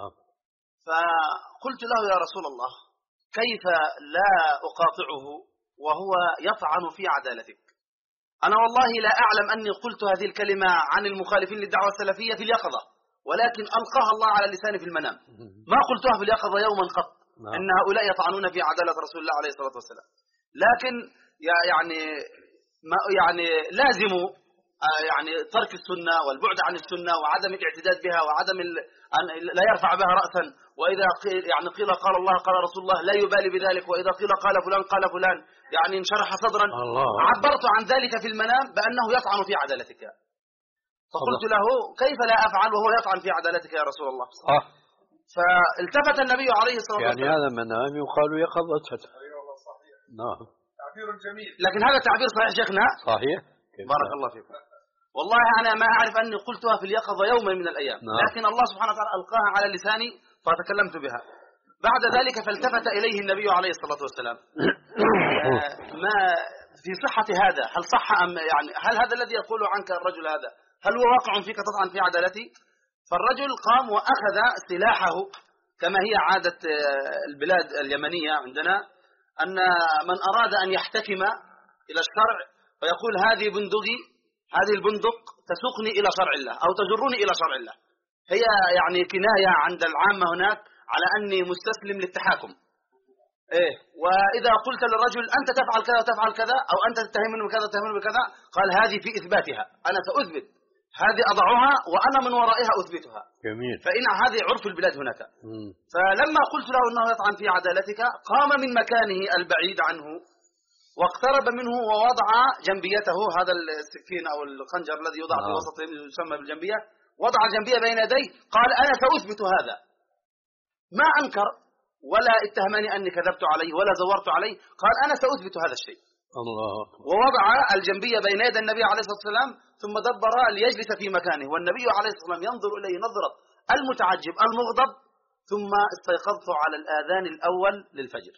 فقلت له يا رسول الله كيف لا أقاطعه وهو يطعن في عدالتك؟ أنا والله لا أعلم أني قلت هذه الكلمة عن المخالفين للدعوة السلفية في اليقظة، ولكن ألقاها الله على لساني في المنام، ما قلتها في اليقظة يوما قط إن هؤلاء يطعنون في عدالة رسول الله عليه الصلاة والسلام. لكن يعني ما يعني لازم يعني ترك السنة والبعد عن السنة وعدم الاعتداد بها وعدم أن لا يرفع بها رأسا، وإذا قيل يعني قيل قال الله قال رسول الله لا يبالي بذلك، وإذا قيل قال فلان قال فلان يعني انشرح صدرا. الله. عبرت عن ذلك في المنام بأنه يطعن في عدالتك، فقلت له كيف لا أفعل وهو يطعن في عدالتك يا رسول الله؟ صح. فالتفت النبي عليه الصلاة والسلام يعني هذا منام يقال يقظة. نعم تعبير جميل، لكن هذا التعبير صحيح شيخنا؟ صحيح. بارك الله فيك. والله أنا ما أعرف أني قلتها في اليقظة يوما من الأيام. نعم. لكن الله سبحانه وتعالى ألقاها على لساني فتكلمت بها. بعد ذلك فالتفت إليه النبي عليه الصلاة والسلام ما في صحة هذا، هل صح أم يعني هل هذا الذي يقول عنك الرجل هذا هل هو واقع فيك تطعن في عدالتي؟ فالرجل قام وأخذ سلاحه كما هي عادة البلاد اليمنية عندنا، أن من أراد أن يحتكم إلى الشرع فيقول هذه بندقي، هذه البندق تسوقني إلى شرع الله أو تجرني إلى شرع الله. هي يعني كناية عند العامة هناك على أني مستسلم للتحاكم. إيه، وإذا قلت للرجل أنت تفعل كذا وتفعل كذا أو أنت تتهمني بكذا وتتهمني بكذا، قال هذه في إثباتها، أنا سأثبت هذه أضعها وأنا من ورائها أثبتها. جميل. فإن هذه عرف البلاد هناك. مم. فلما قلت له أنه يطعن في عدالتك قام من مكانه البعيد عنه واقترب منه ووضع جنبيته، هذا السكين أو الخنجر الذي يوضع في وسط يسمى بالجنبية، وضع الجنبية بين يديه، قال أنا سأثبت هذا. ما أنكر ولا اتهمني أني كذبت عليه ولا زورت عليه، قال أنا سأثبت هذا الشيء. الله. ووضع الجنبية بين يدي النبي عليه الصلاة والسلام ثم دبر ليجلس في مكانه، والنبي عليه الصلاة والسلام ينظر إليه نظرة المتعجب المغضب. ثم استيقظت على الآذان الأول للفجر.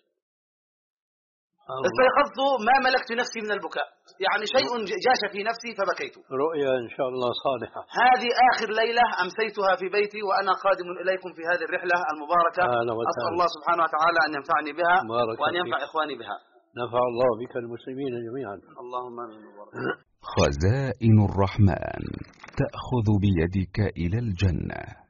الله. استيقظت ما ملكت نفسي من البكاء، يعني شيء جاش في نفسي فبكيت. رؤيا إن شاء الله صالحة. هذه آخر ليلة أمسيتها في بيتي وأنا قادم إليكم في هذه الرحلة المباركة. أسأل الله سبحانه وتعالى أن ينفعني بها وأن ينفع إخواني بها. نفع الله بك المسلمين جميعا. اللهم آمين. خزائن الرحمن تأخذ بيدك إلى الجنة.